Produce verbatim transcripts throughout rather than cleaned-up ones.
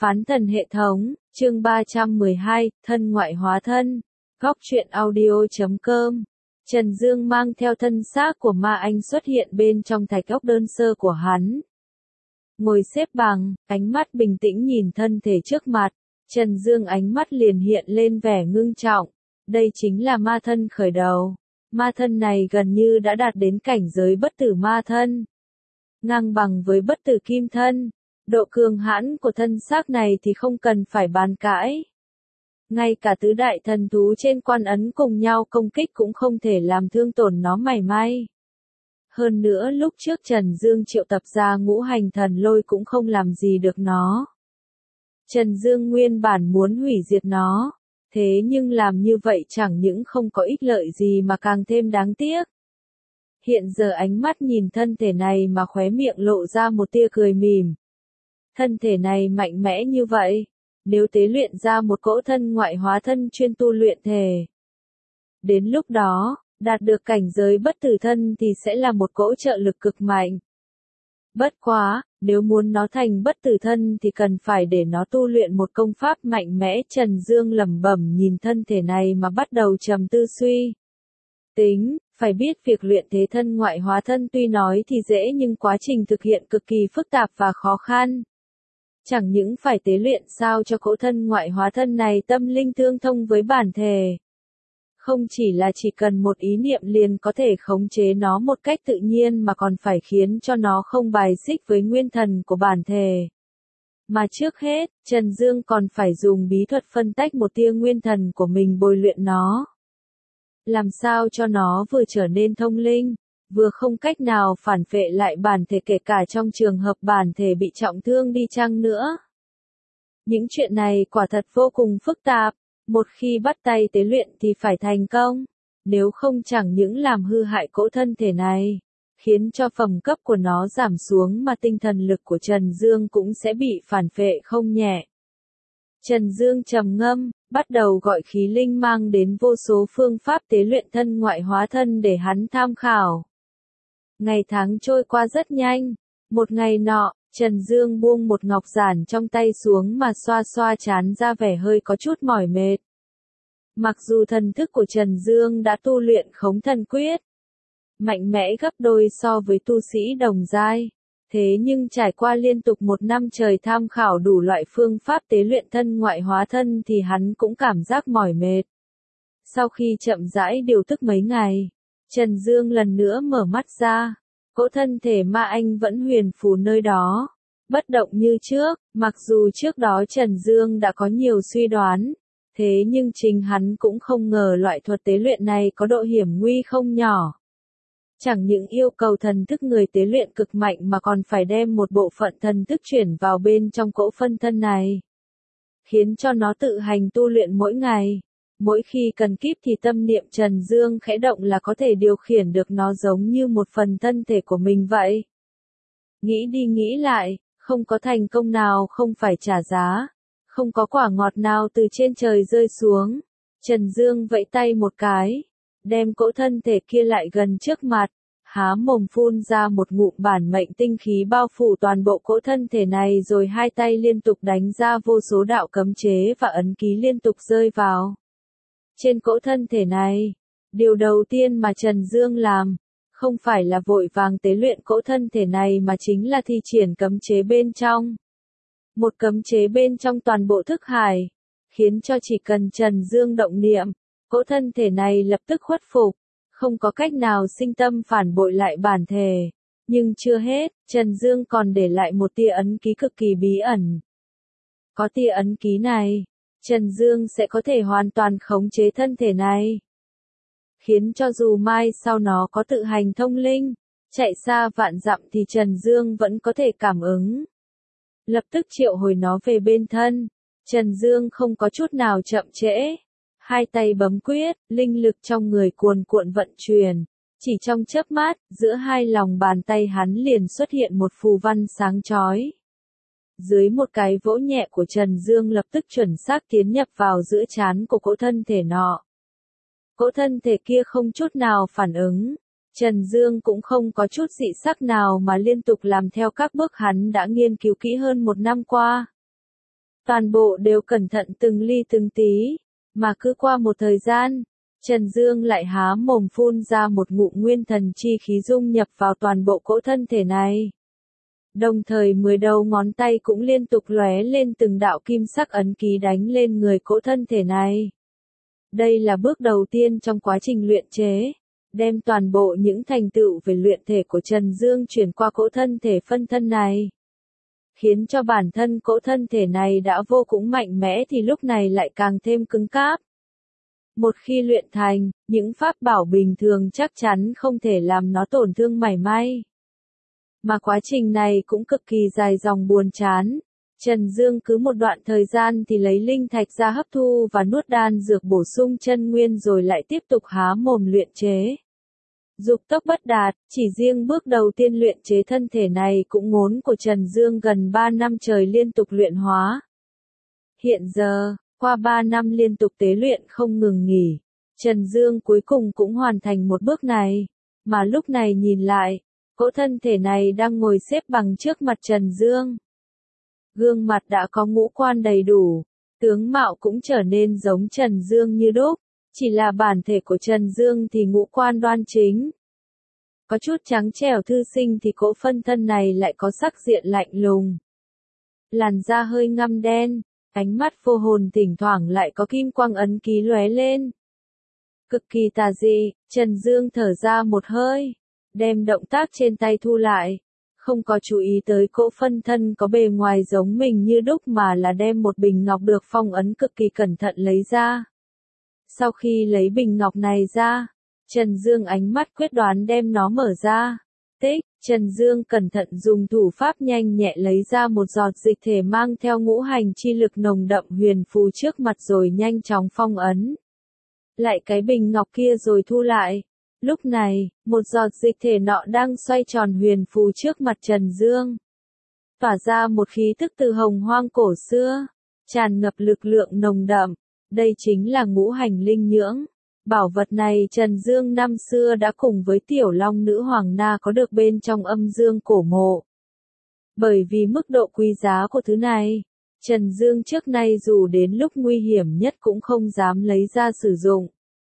Phán thần hệ thống, chương ba trăm mười hai, thân ngoại hóa thân. Góc truyện audio chấm com. Trần Dương mang theo thân xác của ma anh xuất hiện bên trong thạch ốc đơn sơ của hắn. Ngồi xếp bằng, ánh mắt bình tĩnh nhìn thân thể trước mặt. Trần Dương ánh mắt liền hiện lên vẻ ngưng trọng. Đây chính là ma thân khởi đầu. Ma thân này gần như đã đạt đến cảnh giới bất tử ma thân. Ngang bằng với bất tử kim thân. Độ cường hãn của thân xác này thì không cần phải bàn cãi. Ngay cả tứ đại thần thú trên quan ấn cùng nhau công kích cũng không thể làm thương tổn nó mảy may. Hơn nữa lúc trước Trần Dương triệu tập ra ngũ hành thần lôi cũng không làm gì được nó. Trần Dương nguyên bản muốn hủy diệt nó, thế nhưng làm như vậy chẳng những không có ích lợi gì mà càng thêm đáng tiếc. Hiện giờ ánh mắt nhìn thân thể này mà khóe miệng lộ ra một tia cười mỉm. Thân thể này mạnh mẽ như vậy, nếu tế luyện ra một cỗ thân ngoại hóa thân chuyên tu luyện thể. Đến lúc đó, đạt được cảnh giới bất tử thân thì sẽ là một cỗ trợ lực cực mạnh. Bất quá, nếu muốn nó thành bất tử thân thì cần phải để nó tu luyện một công pháp mạnh mẽ. Trần Dương lẩm bẩm nhìn thân thể này mà bắt đầu trầm tư suy. Tính, phải biết việc luyện thế thân ngoại hóa thân tuy nói thì dễ nhưng quá trình thực hiện cực kỳ phức tạp và khó khăn. Chẳng những phải tế luyện sao cho cỗ thân ngoại hóa thân này tâm linh tương thông với bản thể. Không chỉ là chỉ cần một ý niệm liền có thể khống chế nó một cách tự nhiên mà còn phải khiến cho nó không bài xích với nguyên thần của bản thể. Mà trước hết, Trần Dương còn phải dùng bí thuật phân tách một tia nguyên thần của mình bồi luyện nó. Làm sao cho nó vừa trở nên thông linh, vừa không cách nào phản phệ lại bản thể kể cả trong trường hợp bản thể bị trọng thương đi chăng nữa. Những chuyện này quả thật vô cùng phức tạp, một khi bắt tay tế luyện thì phải thành công, nếu không chẳng những làm hư hại cỗ thân thể này, khiến cho phẩm cấp của nó giảm xuống mà tinh thần lực của Trần Dương cũng sẽ bị phản phệ không nhẹ. Trần Dương trầm ngâm, bắt đầu gọi khí linh mang đến vô số phương pháp tế luyện thân ngoại hóa thân để hắn tham khảo. Ngày tháng trôi qua rất nhanh, một ngày nọ, Trần Dương buông một ngọc giản trong tay xuống mà xoa xoa trán ra vẻ hơi có chút mỏi mệt. Mặc dù thần thức của Trần Dương đã tu luyện khống thần quyết, mạnh mẽ gấp đôi so với tu sĩ đồng giai, thế nhưng trải qua liên tục một năm trời tham khảo đủ loại phương pháp tế luyện thân ngoại hóa thân thì hắn cũng cảm giác mỏi mệt. Sau khi chậm rãi điều tức mấy ngày, Trần Dương lần nữa mở mắt ra, cỗ thân thể ma anh vẫn huyền phù nơi đó, bất động như trước. Mặc dù trước đó Trần Dương đã có nhiều suy đoán, thế nhưng chính hắn cũng không ngờ loại thuật tế luyện này có độ hiểm nguy không nhỏ. Chẳng những yêu cầu thần thức người tế luyện cực mạnh mà còn phải đem một bộ phận thần thức chuyển vào bên trong cỗ phân thân này, khiến cho nó tự hành tu luyện mỗi ngày. Mỗi khi cần kíp thì tâm niệm Trần Dương khẽ động là có thể điều khiển được nó giống như một phần thân thể của mình vậy. Nghĩ đi nghĩ lại, không có thành công nào không phải trả giá, không có quả ngọt nào từ trên trời rơi xuống. Trần Dương vẫy tay một cái, đem cỗ thân thể kia lại gần trước mặt, há mồm phun ra một ngụm bản mệnh tinh khí bao phủ toàn bộ cỗ thân thể này rồi hai tay liên tục đánh ra vô số đạo cấm chế và ấn ký liên tục rơi vào trên cỗ thân thể này. Điều đầu tiên mà Trần Dương làm, không phải là vội vàng tế luyện cỗ thân thể này mà chính là thi triển cấm chế bên trong. Một cấm chế bên trong toàn bộ thức hải, khiến cho chỉ cần Trần Dương động niệm, cỗ thân thể này lập tức khuất phục, không có cách nào sinh tâm phản bội lại bản thể. Nhưng chưa hết, Trần Dương còn để lại một tia ấn ký cực kỳ bí ẩn. Có tia ấn ký này, Trần Dương sẽ có thể hoàn toàn khống chế thân thể này, khiến cho dù mai sau nó có tự hành thông linh, chạy xa vạn dặm thì Trần Dương vẫn có thể cảm ứng. Lập tức triệu hồi nó về bên thân, Trần Dương không có chút nào chậm trễ. Hai tay bấm quyết, linh lực trong người cuồn cuộn vận chuyển. Chỉ trong chớp mắt, giữa hai lòng bàn tay hắn liền xuất hiện một phù văn sáng chói. Dưới một cái vỗ nhẹ của Trần Dương lập tức chuẩn xác tiến nhập vào giữa trán của cỗ thân thể nọ. Cỗ thân thể kia không chút nào phản ứng. Trần Dương cũng không có chút dị sắc nào mà liên tục làm theo các bước hắn đã nghiên cứu kỹ hơn một năm qua. Toàn bộ đều cẩn thận từng ly từng tí, mà cứ qua một thời gian, Trần Dương lại há mồm phun ra một ngụm nguyên thần chi khí dung nhập vào toàn bộ cỗ thân thể này. Đồng thời mười đầu ngón tay cũng liên tục lóe lên từng đạo kim sắc ấn ký đánh lên người cỗ thân thể này. Đây là bước đầu tiên trong quá trình luyện chế, đem toàn bộ những thành tựu về luyện thể của Trần Dương chuyển qua cỗ thân thể phân thân này. Khiến cho bản thân cỗ thân thể này đã vô cùng mạnh mẽ thì lúc này lại càng thêm cứng cáp. Một khi luyện thành, những pháp bảo bình thường chắc chắn không thể làm nó tổn thương mảy may. Mà quá trình này cũng cực kỳ dài dòng buồn chán. Trần Dương cứ một đoạn thời gian thì lấy linh thạch ra hấp thu và nuốt đan dược bổ sung chân nguyên rồi lại tiếp tục há mồm luyện chế. Dục tốc bất đạt, chỉ riêng bước đầu tiên luyện chế thân thể này cũng ngốn của Trần Dương gần ba năm trời liên tục luyện hóa. Hiện giờ, qua ba năm liên tục tế luyện không ngừng nghỉ, Trần Dương cuối cùng cũng hoàn thành một bước này, mà lúc này nhìn lại, cỗ thân thể này đang ngồi xếp bằng trước mặt Trần Dương. Gương mặt đã có ngũ quan đầy đủ, tướng mạo cũng trở nên giống Trần Dương như đúc, chỉ là bản thể của Trần Dương thì ngũ quan đoan chính. Có chút trắng trẻo thư sinh thì cỗ phân thân này lại có sắc diện lạnh lùng. Làn da hơi ngăm đen, ánh mắt vô hồn thỉnh thoảng lại có kim quang ấn ký lóe lên. Cực kỳ tà dị, Trần Dương thở ra một hơi, đem động tác trên tay thu lại. Không có chú ý tới cỗ phân thân có bề ngoài giống mình như đúc mà là đem một bình ngọc được phong ấn cực kỳ cẩn thận lấy ra. Sau khi lấy bình ngọc này ra, Trần Dương ánh mắt quyết đoán đem nó mở ra. Tích, Trần Dương cẩn thận dùng thủ pháp nhanh nhẹ lấy ra một giọt dịch thể mang theo ngũ hành chi lực nồng đậm huyền phù trước mặt rồi nhanh chóng phong ấn. Lại cái bình ngọc kia rồi thu lại. Lúc này, một giọt dịch thể nọ đang xoay tròn huyền phù trước mặt Trần Dương. Tỏa ra một khí tức từ hồng hoang cổ xưa, tràn ngập lực lượng nồng đậm. Đây chính là ngũ hành linh nhưỡng. Bảo vật này Trần Dương năm xưa đã cùng với Tiểu Long Nữ Hoàng Na có được bên trong âm dương cổ mộ. Bởi vì mức độ quý giá của thứ này, Trần Dương trước nay dù đến lúc nguy hiểm nhất cũng không dám lấy ra sử dụng.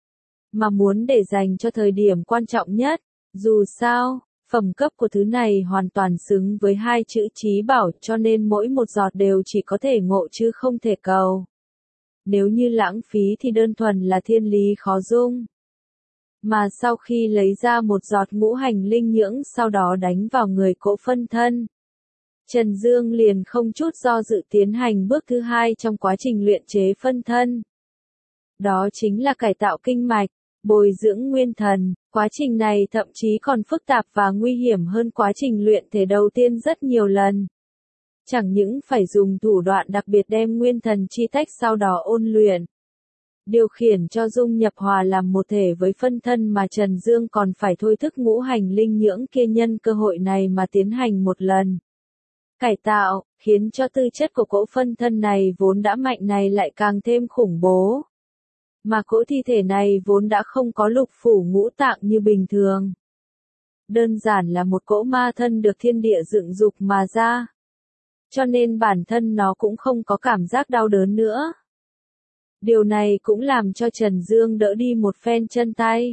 Mà muốn để dành cho thời điểm quan trọng nhất, dù sao, phẩm cấp của thứ này hoàn toàn xứng với hai chữ trí bảo cho nên mỗi một giọt đều chỉ có thể ngộ chứ không thể cầu. Nếu như lãng phí thì đơn thuần là thiên lý khó dung. Mà sau khi lấy ra một giọt ngũ hành linh nhưỡng sau đó đánh vào người cỗ phân thân, Trần Dương liền không chút do dự tiến hành bước thứ hai trong quá trình luyện chế phân thân. Đó chính là cải tạo kinh mạch, bồi dưỡng nguyên thần. Quá trình này thậm chí còn phức tạp và nguy hiểm hơn quá trình luyện thể đầu tiên rất nhiều lần. Chẳng những phải dùng thủ đoạn đặc biệt đem nguyên thần chi tách sau đó ôn luyện, điều khiển cho dung nhập hòa làm một thể với phân thân mà Trần Dương còn phải thôi thức ngũ hành linh nhưỡng kia nhân cơ hội này mà tiến hành một lần. Cải tạo, khiến cho tư chất của cỗ phân thân này vốn đã mạnh này lại càng thêm khủng bố. Mà cỗ thi thể này vốn đã không có lục phủ ngũ tạng như bình thường. Đơn giản là một cỗ ma thân được thiên địa dựng dục mà ra. Cho nên bản thân nó cũng không có cảm giác đau đớn nữa. Điều này cũng làm cho Trần Dương đỡ đi một phen chân tay.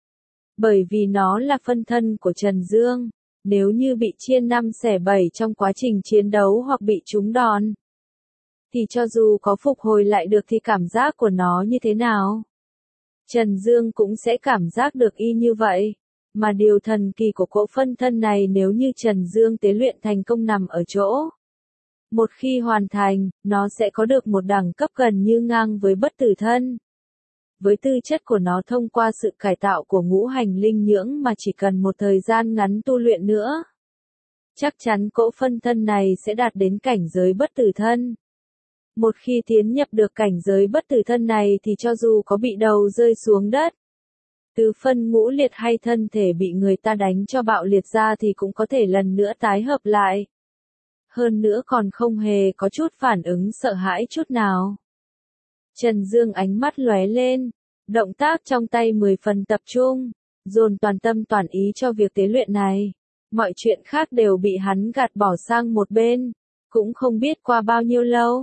Bởi vì nó là phân thân của Trần Dương, nếu như bị chia năm xẻ bảy trong quá trình chiến đấu hoặc bị trúng đòn, thì cho dù có phục hồi lại được thì cảm giác của nó như thế nào? Trần Dương cũng sẽ cảm giác được y như vậy. Mà điều thần kỳ của cỗ phân thân này nếu như Trần Dương tế luyện thành công nằm ở chỗ. Một khi hoàn thành, nó sẽ có được một đẳng cấp gần như ngang với bất tử thân. Với tư chất của nó thông qua sự cải tạo của ngũ hành linh nhưỡng mà chỉ cần một thời gian ngắn tu luyện nữa, chắc chắn cỗ phân thân này sẽ đạt đến cảnh giới bất tử thân. Một khi tiến nhập được cảnh giới bất tử thân này thì cho dù có bị đầu rơi xuống đất, tứ phân ngũ liệt hay thân thể bị người ta đánh cho bạo liệt ra thì cũng có thể lần nữa tái hợp lại. Hơn nữa còn không hề có chút phản ứng sợ hãi chút nào. Trần Dương ánh mắt lóe lên, động tác trong tay mười phần tập trung, dồn toàn tâm toàn ý cho việc tế luyện này. Mọi chuyện khác đều bị hắn gạt bỏ sang một bên, cũng không biết qua bao nhiêu lâu.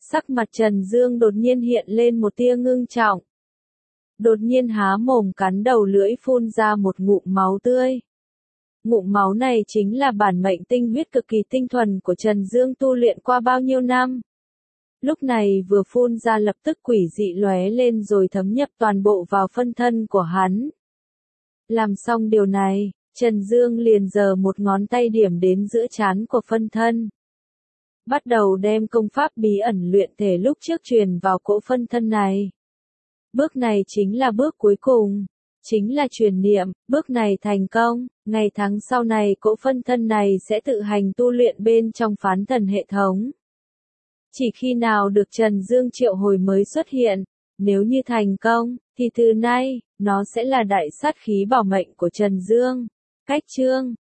Sắc mặt Trần Dương đột nhiên hiện lên một tia ngưng trọng. Đột nhiên há mồm cắn đầu lưỡi phun ra một ngụm máu tươi. Ngụm máu này chính là bản mệnh tinh huyết cực kỳ tinh thuần của Trần Dương tu luyện qua bao nhiêu năm. Lúc này vừa phun ra lập tức quỷ dị lóe lên rồi thấm nhập toàn bộ vào phân thân của hắn. Làm xong điều này, Trần Dương liền giơ một ngón tay điểm đến giữa trán của phân thân. Bắt đầu đem công pháp bí ẩn luyện thể lúc trước truyền vào cỗ phân thân này. Bước này chính là bước cuối cùng, chính là truyền niệm, bước này thành công, ngày tháng sau này cỗ phân thân này sẽ tự hành tu luyện bên trong phán thần hệ thống. Chỉ khi nào được Trần Dương triệu hồi mới xuất hiện, nếu như thành công, thì từ nay, nó sẽ là đại sát khí bảo mệnh của Trần Dương. Cách chương